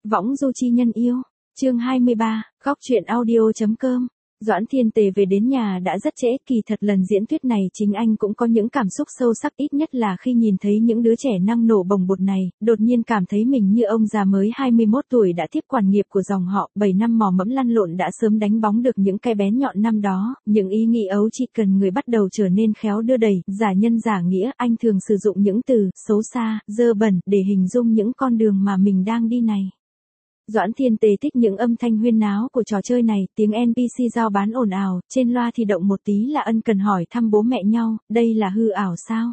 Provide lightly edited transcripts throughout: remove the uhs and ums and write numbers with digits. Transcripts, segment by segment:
Võng du chi nhân yêu. Chương 23, góc truyện audio.com. Doãn Thiên Tề về đến nhà đã rất trễ, kỳ thật lần diễn thuyết này chính anh cũng có những cảm xúc sâu sắc, ít nhất là khi nhìn thấy những đứa trẻ năng nổ bồng bột này, đột nhiên cảm thấy mình như ông già mới 21 tuổi đã tiếp quản nghiệp của dòng họ, 7 năm mò mẫm lăn lộn đã sớm đánh bóng được những cái bén nhọn năm đó, những ý nghĩ ấu chỉ cần người bắt đầu trở nên khéo đưa đẩy, giả nhân giả nghĩa, anh thường sử dụng những từ xấu xa, dơ bẩn để hình dung những con đường mà mình đang đi này. Doãn Thiên Tề thích những âm thanh huyên náo của trò chơi này, tiếng NPC giao bán ồn ào, trên loa thì động một tí là ân cần hỏi thăm bố mẹ nhau, đây là hư ảo sao?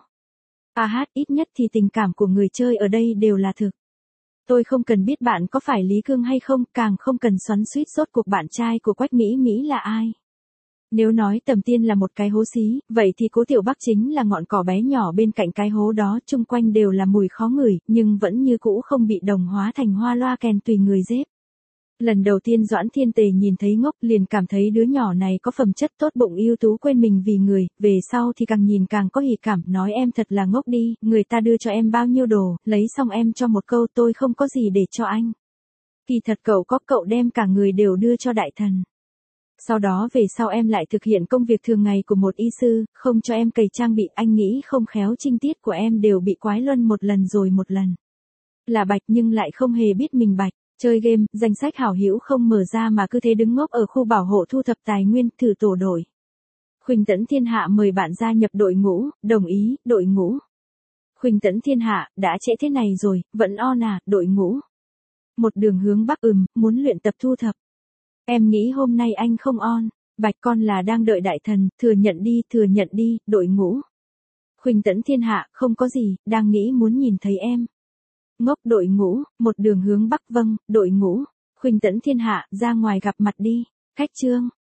Ít nhất thì tình cảm của người chơi ở đây đều là thực. Tôi không cần biết bạn có phải Lý Cương hay không, càng không cần xoắn xuýt rốt cuộc bạn trai của Quách Mỹ Mỹ là ai. Nếu nói Tầm Tiên là một cái hố xí, vậy thì Cố Tiểu Bắc chính là ngọn cỏ bé nhỏ bên cạnh cái hố đó, chung quanh đều là mùi khó ngửi, nhưng vẫn như cũ không bị đồng hóa thành hoa loa kèn tùy người dép. Lần đầu tiên Doãn Thiên Tề nhìn thấy Ngốc liền cảm thấy đứa nhỏ này có phẩm chất tốt bụng ưu tú quên mình vì người, về sau thì càng nhìn càng có hỉ cảm, nói em thật là ngốc đi, người ta đưa cho em bao nhiêu đồ, lấy xong em cho một câu tôi không có gì để cho anh. Kỳ thật cậu đem cả người đều đưa cho đại thần. Sau đó về sau em lại thực hiện công việc thường ngày của một y sư, không cho em cày trang bị, anh nghĩ không khéo trinh tiết của em đều bị quái luân một lần rồi một lần. Là bạch nhưng lại không hề biết mình bạch, chơi game, danh sách hảo hữu không mở ra mà cứ thế đứng ngốc ở khu bảo hộ thu thập tài nguyên, thử tổ đội. Khuỳnh Tẫn Thiên Hạ mời bạn gia nhập đội ngũ, đồng ý, đội ngũ. Khuỳnh Tẫn Thiên Hạ, đã trễ thế này rồi, vẫn on à, đội ngũ. Một đường hướng bắc, muốn luyện tập thu thập. Em nghĩ hôm nay anh không on, bạch con là đang đợi đại thần, thừa nhận đi, đội ngũ. Khuỳnh Tẫn Thiên Hạ, không có gì, đang nghĩ muốn nhìn thấy em. Ngốc, đội ngũ, một đường hướng bắc, vâng, đội ngũ. Khuỳnh Tẫn Thiên Hạ, ra ngoài gặp mặt đi. Khách trương,